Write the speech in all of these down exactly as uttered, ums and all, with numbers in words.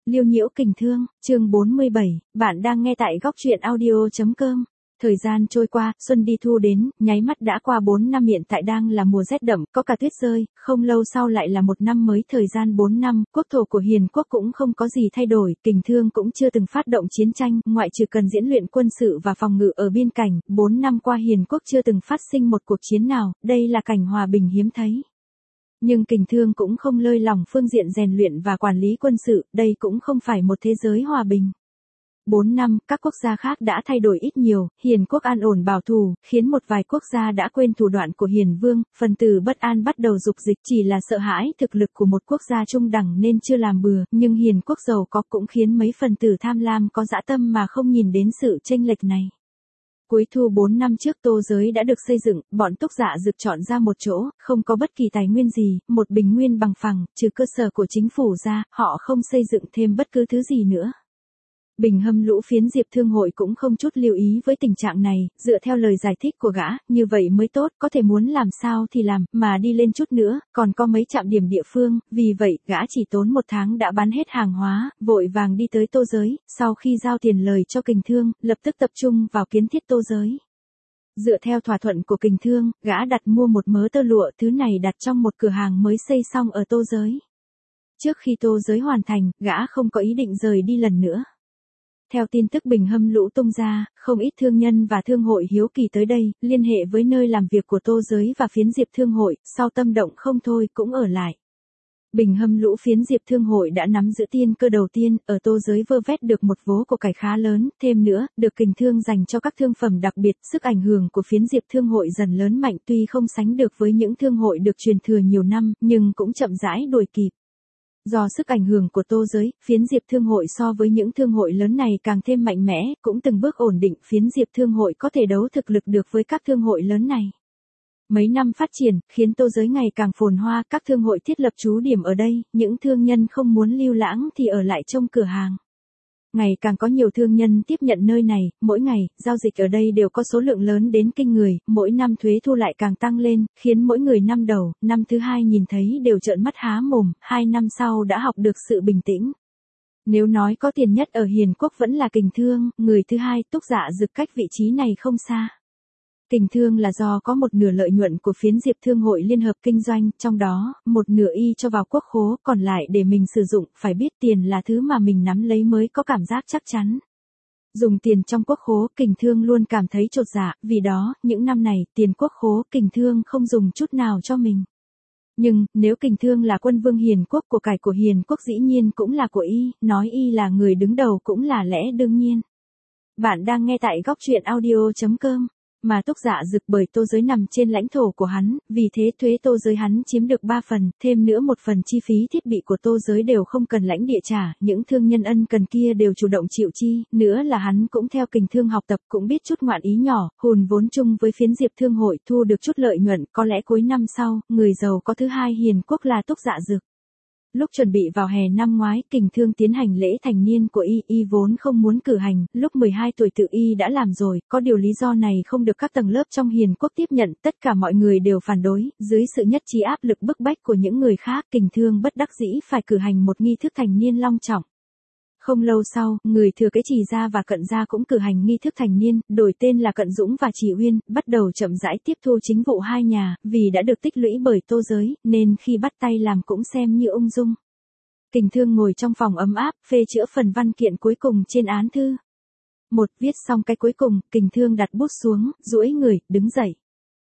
Liêu nhiễu kình thương, chương bốn mươi bảy, bạn đang nghe tại góc truyện audio chấm com. Thời gian trôi qua, xuân đi thu đến, nháy mắt đã qua bốn năm, hiện tại đang là mùa rét đậm, có cả tuyết rơi, không lâu sau lại là một năm mới. Thời gian bốn năm, quốc thổ của Hiền quốc cũng không có gì thay đổi, kình thương cũng chưa từng phát động chiến tranh, ngoại trừ cần diễn luyện quân sự và phòng ngự ở biên cảnh, bốn năm qua Hiền quốc chưa từng phát sinh một cuộc chiến nào, đây là cảnh hòa bình hiếm thấy. Nhưng kình thương cũng không lơi lỏng phương diện rèn luyện và quản lý quân sự, đây cũng không phải một thế giới hòa bình. Bốn năm, các quốc gia khác đã thay đổi ít nhiều, Hiền quốc an ổn bảo thủ, khiến một vài quốc gia đã quên thủ đoạn của Hiền vương, phần tử bất an bắt đầu dục dịch, chỉ là sợ hãi thực lực của một quốc gia trung đẳng nên chưa làm bừa, nhưng Hiền quốc giàu có cũng khiến mấy phần tử tham lam có dã tâm mà không nhìn đến sự chênh lệch này. Cuối thu bốn năm trước Tô Giới đã được xây dựng, bọn Túc Dạ Dực chọn ra một chỗ, không có bất kỳ tài nguyên gì, một bình nguyên bằng phẳng, trừ cơ sở của chính phủ ra, họ không xây dựng thêm bất cứ thứ gì nữa. Bình Hâm Lũ phiến Diệp Thương hội cũng không chút lưu ý với tình trạng này, dựa theo lời giải thích của gã, như vậy mới tốt, có thể muốn làm sao thì làm, mà đi lên chút nữa, còn có mấy trạm điểm địa phương, vì vậy, gã chỉ tốn một tháng đã bán hết hàng hóa, vội vàng đi tới Tô Giới, sau khi giao tiền lời cho kình thương, lập tức tập trung vào kiến thiết Tô Giới. Dựa theo thỏa thuận của kình thương, gã đặt mua một mớ tơ lụa, thứ này đặt trong một cửa hàng mới xây xong ở Tô Giới. Trước khi Tô Giới hoàn thành, gã không có ý định rời đi lần nữa. Theo tin tức Bình Hâm Lũ tung ra, không ít thương nhân và thương hội hiếu kỳ tới đây, liên hệ với nơi làm việc của Tô Giới và phiến Diệp Thương hội, sau tâm động không thôi cũng ở lại. Bình Hâm Lũ phiến Diệp Thương hội đã nắm giữ tiên cơ đầu tiên, ở Tô Giới vơ vét được một vố của cải khá lớn, thêm nữa, được kình thương dành cho các thương phẩm đặc biệt, sức ảnh hưởng của phiến Diệp Thương hội dần lớn mạnh, tuy không sánh được với những thương hội được truyền thừa nhiều năm, nhưng cũng chậm rãi đuổi kịp. Do sức ảnh hưởng của Tô Giới, phiến Diệp Thương hội so với những thương hội lớn này càng thêm mạnh mẽ, cũng từng bước ổn định, phiến Diệp Thương hội có thể đấu thực lực được với các thương hội lớn này. Mấy năm phát triển, khiến Tô Giới ngày càng phồn hoa, các thương hội thiết lập trú điểm ở đây, những thương nhân không muốn lưu lãng thì ở lại trong cửa hàng. Ngày càng có nhiều thương nhân tiếp nhận nơi này, mỗi ngày, giao dịch ở đây đều có số lượng lớn đến kinh người, mỗi năm thuế thu lại càng tăng lên, khiến mỗi người năm đầu, năm thứ hai nhìn thấy đều trợn mắt há mồm, hai năm sau đã học được sự bình tĩnh. Nếu nói có tiền nhất ở Hiền quốc vẫn là kình thương, người thứ hai Túc Dạ Dực cách vị trí này không xa. Kình thương là do có một nửa lợi nhuận của phiến Diệp Thương hội liên hợp kinh doanh, trong đó, một nửa y cho vào quốc khố, còn lại để mình sử dụng, phải biết tiền là thứ mà mình nắm lấy mới có cảm giác chắc chắn. Dùng tiền trong quốc khố, kình thương luôn cảm thấy chột dạ, vì đó, những năm này, tiền quốc khố, kình thương không dùng chút nào cho mình. Nhưng, nếu kình thương là quân vương Hiền quốc, của cải của Hiền quốc dĩ nhiên cũng là của y, nói y là người đứng đầu cũng là lẽ đương nhiên. Bạn đang nghe tại góc truyện audio chấm com. Mà Túc Dạ Dực bởi Tô Giới nằm trên lãnh thổ của hắn, vì thế thuế Tô Giới hắn chiếm được ba phần, thêm nữa một phần chi phí thiết bị của Tô Giới đều không cần lãnh địa trả, những thương nhân ân cần kia đều chủ động chịu chi, nữa là hắn cũng theo kình thương học tập, cũng biết chút ngoạn ý nhỏ, hùn vốn chung với phiến Diệp Thương hội, thu được chút lợi nhuận, có lẽ cuối năm sau, người giàu có thứ hai Hiền quốc là Túc Dạ Dực. Lúc chuẩn bị vào hè năm ngoái, kình thương tiến hành lễ thành niên của y, y vốn không muốn cử hành, lúc mười hai tuổi tự y đã làm rồi, có điều lý do này không được các tầng lớp trong Hiền quốc tiếp nhận, tất cả mọi người đều phản đối, dưới sự nhất trí áp lực bức bách của những người khác, kình thương bất đắc dĩ phải cử hành một nghi thức thành niên long trọng. Không lâu sau, người thừa kế Trì gia và Cận gia cũng cử hành nghi thức thành niên, đổi tên là Cận Dũng và Trì Uyên, bắt đầu chậm rãi tiếp thu chính vụ hai nhà, vì đã được tích lũy bởi Tô Giới, nên khi bắt tay làm cũng xem như ung dung. Kình thương ngồi trong phòng ấm áp, phê chữa phần văn kiện cuối cùng trên án thư. Một, viết xong cái cuối cùng, kình thương đặt bút xuống, duỗi người, đứng dậy.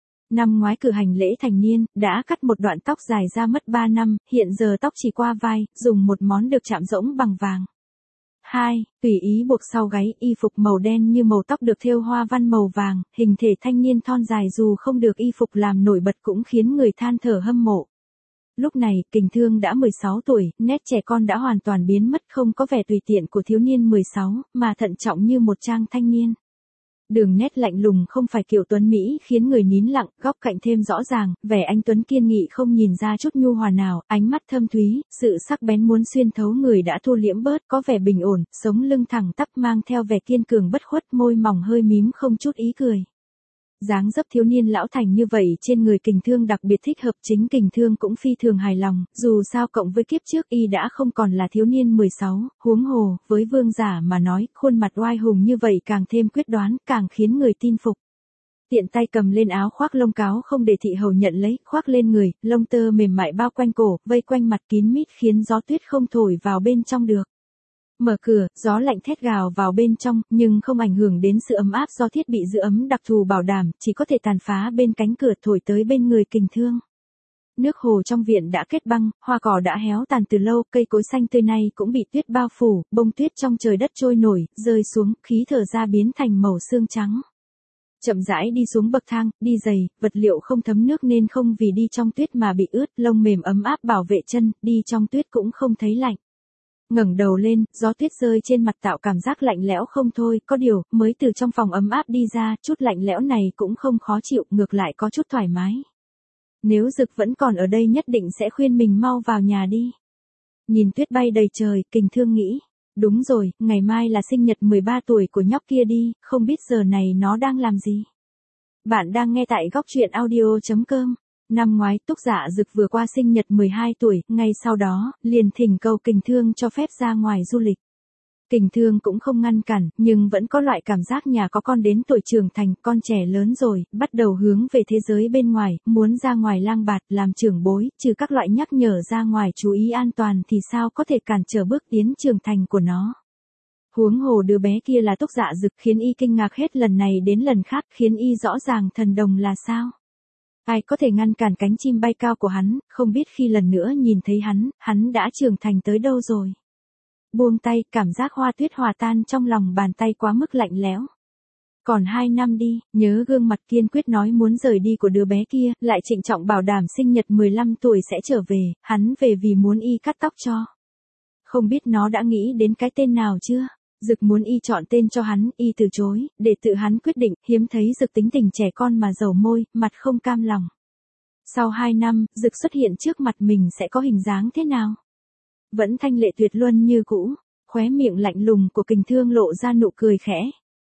Năm ngoái cử hành lễ thành niên, đã cắt một đoạn tóc dài ra mất ba năm, hiện giờ tóc chỉ qua vai, dùng một món được chạm rỗng bằng vàng. Hai, tùy ý buộc sau gáy, y phục màu đen như màu tóc được thêu hoa văn màu vàng, hình thể thanh niên thon dài dù không được y phục làm nổi bật cũng khiến người than thở hâm mộ. Lúc này, kình thương đã mười sáu tuổi, nét trẻ con đã hoàn toàn biến mất, không có vẻ tùy tiện của thiếu niên mười sáu, mà thận trọng như một trang thanh niên. Đường nét lạnh lùng không phải kiểu tuấn Mỹ khiến người nín lặng, góc cạnh thêm rõ ràng, vẻ anh tuấn kiên nghị không nhìn ra chút nhu hòa nào, ánh mắt thâm thúy, sự sắc bén muốn xuyên thấu người đã thu liễm bớt, có vẻ bình ổn, sống lưng thẳng tắp mang theo vẻ kiên cường bất khuất, môi mỏng hơi mím không chút ý cười. Dáng dấp thiếu niên lão thành như vậy trên người Kình Thương đặc biệt thích hợp, chính Kình Thương cũng phi thường hài lòng, dù sao cộng với kiếp trước y đã không còn là thiếu niên mười sáu, huống hồ, với vương giả mà nói, khuôn mặt oai hùng như vậy càng thêm quyết đoán, càng khiến người tin phục. Tiện tay cầm lên áo khoác lông cáo không để thị hầu nhận lấy, khoác lên người, lông tơ mềm mại bao quanh cổ, vây quanh mặt kín mít khiến gió tuyết không thổi vào bên trong được. Mở cửa, gió lạnh thét gào vào bên trong, nhưng không ảnh hưởng đến sự ấm áp do thiết bị giữ ấm đặc thù bảo đảm, chỉ có thể tàn phá bên cánh cửa thổi tới bên người Kình Thương. Nước hồ trong viện đã kết băng, hoa cỏ đã héo tàn từ lâu, cây cối xanh tươi này cũng bị tuyết bao phủ, bông tuyết trong trời đất trôi nổi, rơi xuống, khí thở ra biến thành màu xương trắng. Chậm rãi đi xuống bậc thang, đi giày, vật liệu không thấm nước nên không vì đi trong tuyết mà bị ướt, lông mềm ấm áp bảo vệ chân, đi trong tuyết cũng không thấy lạnh. Ngẩng đầu lên, gió tuyết rơi trên mặt tạo cảm giác lạnh lẽo không thôi, có điều, mới từ trong phòng ấm áp đi ra, chút lạnh lẽo này cũng không khó chịu, ngược lại có chút thoải mái. Nếu Dực vẫn còn ở đây nhất định sẽ khuyên mình mau vào nhà đi. Nhìn tuyết bay đầy trời, Kình Thương nghĩ. Đúng rồi, ngày mai là sinh nhật mười ba tuổi của nhóc kia đi, không biết giờ này nó đang làm gì. Bạn đang nghe tại góc truyện audio chấm com. Năm ngoái Túc Dạ Dực vừa qua sinh nhật mười hai tuổi, ngay sau đó, liền thỉnh cầu Kình Thương cho phép ra ngoài du lịch. Kình Thương cũng không ngăn cản, nhưng vẫn có loại cảm giác nhà có con đến tuổi trưởng thành, con trẻ lớn rồi, bắt đầu hướng về thế giới bên ngoài, muốn ra ngoài lang bạt, làm trưởng bối, trừ các loại nhắc nhở ra ngoài chú ý an toàn thì sao có thể cản trở bước tiến trưởng thành của nó. Huống hồ đứa bé kia là Túc Dạ Dực, khiến y kinh ngạc hết lần này đến lần khác, khiến y rõ ràng thần đồng là sao. Ai có thể ngăn cản cánh chim bay cao của hắn, không biết khi lần nữa nhìn thấy hắn, hắn đã trưởng thành tới đâu rồi. Buông tay, cảm giác hoa tuyết hòa tan trong lòng bàn tay quá mức lạnh lẽo. Còn hai năm đi, nhớ gương mặt kiên quyết nói muốn rời đi của đứa bé kia, lại trịnh trọng bảo đảm sinh nhật mười lăm tuổi sẽ trở về, hắn về vì muốn y cắt tóc cho. Không biết nó đã nghĩ đến cái tên nào chưa? Dực muốn y chọn tên cho hắn, y từ chối, để tự hắn quyết định, hiếm thấy Dực tính tình trẻ con mà dầu môi, mặt không cam lòng. Sau hai năm, Dực xuất hiện trước mặt mình sẽ có hình dáng thế nào? Vẫn thanh lệ tuyệt luân như cũ, khóe miệng lạnh lùng của Kình Thương lộ ra nụ cười khẽ.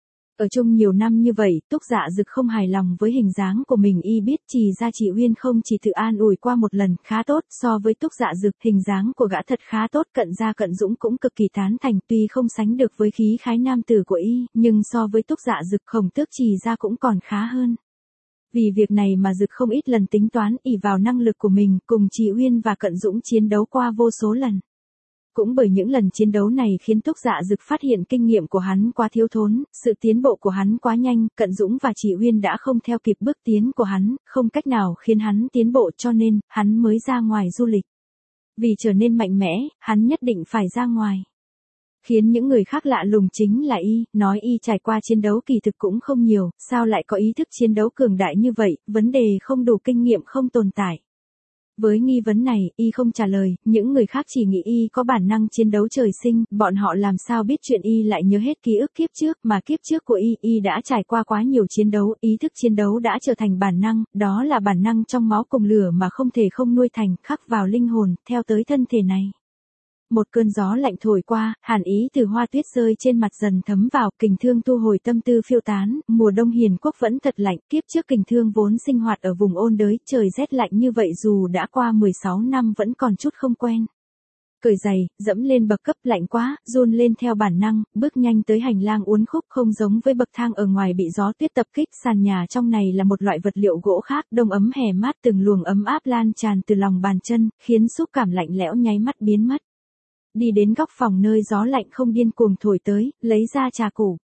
Ở chung nhiều năm như vậy, Túc Dạ Dực không hài lòng với hình dáng của mình, y biết Trì gia Trì Uyên không chỉ tự an ủi qua một lần, khá tốt, so với Túc Dạ Dực, hình dáng của gã thật khá tốt, Cận Gia Cận Dũng cũng cực kỳ tán thành, tuy không sánh được với khí khái nam tử của y, nhưng so với Túc Dạ Dực, Khổng Tước Trì gia cũng còn khá hơn. Vì việc này mà Dực không ít lần tính toán, ỷ vào năng lực của mình, cùng Trì Uyên và Cận Dũng chiến đấu qua vô số lần. Cũng bởi những lần chiến đấu này khiến Túc Dạ Dực phát hiện kinh nghiệm của hắn quá thiếu thốn, sự tiến bộ của hắn quá nhanh, Cận Dũng và Trì Uyên đã không theo kịp bước tiến của hắn, không cách nào khiến hắn tiến bộ, cho nên, hắn mới ra ngoài du lịch. Vì trở nên mạnh mẽ, hắn nhất định phải ra ngoài. Khiến những người khác lạ lùng chính là y, nói y trải qua chiến đấu kỳ thực cũng không nhiều, sao lại có ý thức chiến đấu cường đại như vậy, vấn đề không đủ kinh nghiệm không tồn tại. Với nghi vấn này, y không trả lời, những người khác chỉ nghĩ y có bản năng chiến đấu trời sinh, bọn họ làm sao biết chuyện y lại nhớ hết ký ức kiếp trước, mà kiếp trước của y, y đã trải qua quá nhiều chiến đấu, ý thức chiến đấu đã trở thành bản năng, đó là bản năng trong máu cùng lửa mà không thể không nuôi thành, khắc vào linh hồn, theo tới thân thể này. Một cơn gió lạnh thổi qua, hàn ý từ hoa tuyết rơi trên mặt dần thấm vào, Kình Thương thu hồi tâm tư phiêu tán, mùa đông hiền quốc vẫn thật lạnh, kiếp trước Kình Thương vốn sinh hoạt ở vùng ôn đới, trời rét lạnh như vậy dù đã qua mười sáu năm vẫn còn chút không quen. Cởi giày, dẫm lên bậc cấp lạnh quá, run lên theo bản năng, bước nhanh tới hành lang uốn khúc không giống với bậc thang ở ngoài bị gió tuyết tập kích, sàn nhà trong này là một loại vật liệu gỗ khác, đông ấm hè mát từng luồng ấm áp lan tràn từ lòng bàn chân, khiến xúc cảm lạnh lẽo nháy mắt biến mất. Đi đến góc phòng nơi gió lạnh không điên cuồng thổi tới, lấy ra trà củ.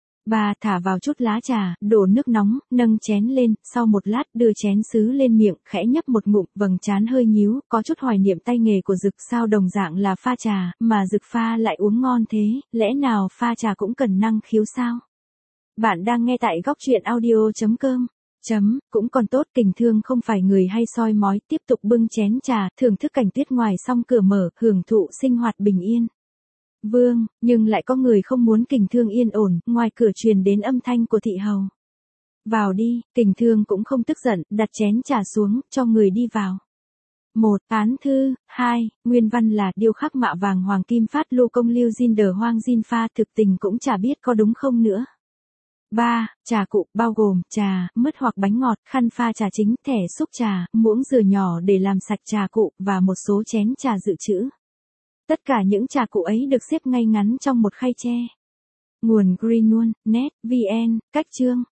Bà thả vào chút lá trà, đổ nước nóng, nâng chén lên, sau một lát đưa chén sứ lên miệng, khẽ nhấp một ngụm, vầng trán hơi nhíu, có chút hoài niệm tay nghề của Dực, sao đồng dạng là pha trà, mà Dực pha lại uống ngon thế, lẽ nào pha trà cũng cần năng khiếu sao? Bạn đang nghe tại góc truyện audio chấm com. Chấm, cũng còn tốt, Kình Thương không phải người hay soi mói, tiếp tục bưng chén trà, thưởng thức cảnh tuyết ngoài song cửa mở, hưởng thụ sinh hoạt bình yên. Vương, nhưng lại có người không muốn Kình Thương yên ổn, ngoài cửa truyền đến âm thanh của thị hầu. Vào đi, Kình Thương cũng không tức giận, đặt chén trà xuống, cho người đi vào. Một, án thư, hai, nguyên văn là điêu khắc mạ vàng hoàng kim phát lưu công lưu Jin đờ hoang Jin pha, thực tình cũng chả biết có đúng không nữa. ba. Trà cụ, bao gồm trà, mứt hoặc bánh ngọt, khăn pha trà chính, thẻ xúc trà, muỗng rửa nhỏ để làm sạch trà cụ, và một số chén trà dự trữ. Tất cả những trà cụ ấy được xếp ngay ngắn trong một khay tre. Nguồn Greenone, net, vn, cách chương.